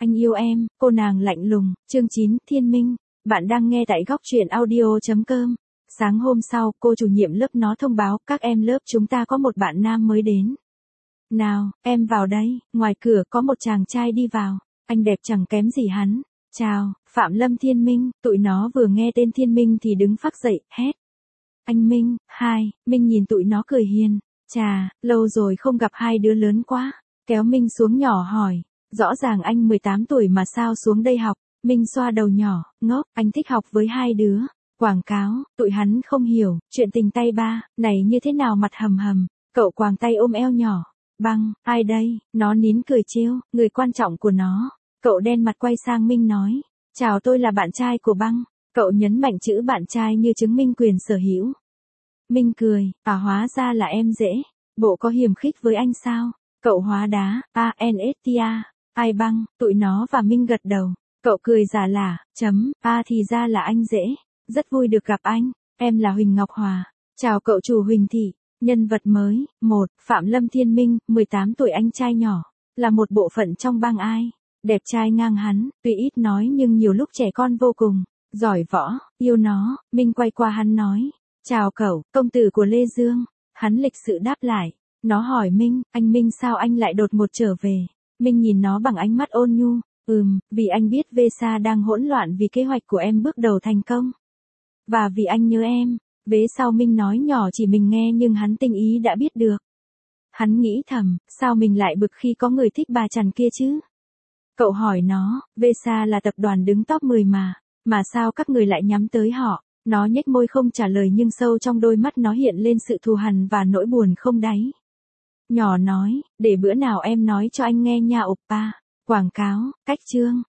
Anh yêu em, cô nàng lạnh lùng, chương 9, Thiên Minh. Bạn đang nghe tại góc truyện audio.com. Sáng hôm sau, cô chủ nhiệm lớp nó thông báo, các em lớp chúng ta có một bạn nam mới đến. Nào, em vào đây, ngoài cửa có một chàng trai đi vào, anh đẹp chẳng kém gì hắn. Chào, Phạm Lâm Thiên Minh, tụi nó vừa nghe tên Thiên Minh thì đứng phác dậy, hét. Anh Minh, hai, Minh nhìn tụi nó cười hiền. Chà, lâu rồi không gặp hai đứa lớn quá. Kéo Minh xuống nhỏ hỏi. Rõ ràng anh 18 tuổi mà sao xuống đây học. Minh xoa đầu nhỏ, ngốc, anh thích học với hai đứa. Quảng cáo, tụi hắn không hiểu, chuyện tình tay ba, này như thế nào mặt hầm hầm. Cậu quàng tay ôm eo nhỏ. Băng, ai đây, nó nín cười trêu, người quan trọng của nó. Cậu đen mặt quay sang Minh nói. Chào, tôi là bạn trai của Băng. Cậu nhấn mạnh chữ bạn trai như chứng minh quyền sở hữu. Minh cười, hóa ra là em dễ. Bộ có hiềm khích với anh sao? Cậu hóa đá, Nstia, ai Băng, tụi nó và Minh gật đầu. Cậu cười giả lả, thì ra là anh dễ. Rất vui được gặp anh, em là Huỳnh Ngọc Hòa. Chào cậu chủ Huỳnh Thị. Nhân vật mới, 1, Phạm Lâm Thiên Minh, 18 tuổi anh trai nhỏ. Là một bộ phận trong bang ai. Đẹp trai ngang hắn, tuy ít nói nhưng nhiều lúc trẻ con vô cùng. Giỏi võ, yêu nó, Minh quay qua hắn nói. Chào cậu, công tử của Lê Dương. Hắn lịch sự đáp lại. Nó hỏi Minh, anh Minh sao anh lại đột ngột trở về? Minh nhìn nó bằng ánh mắt ôn nhu. Vì anh biết Vesa đang hỗn loạn vì kế hoạch của em bước đầu thành công. Và vì anh nhớ em. Vế sau Minh nói nhỏ chỉ mình nghe nhưng hắn tinh ý đã biết được. Hắn nghĩ thầm, sao mình lại bực khi có người thích bà chằn kia chứ? Cậu hỏi nó, Vesa là tập đoàn đứng top 10 mà sao các người lại nhắm tới họ? Nó nhếch môi không trả lời nhưng sâu trong đôi mắt nó hiện lên sự thù hằn và nỗi buồn không đáy. Nhỏ nói, để bữa nào em nói cho anh nghe nha oppa. Quảng cáo, cách chương.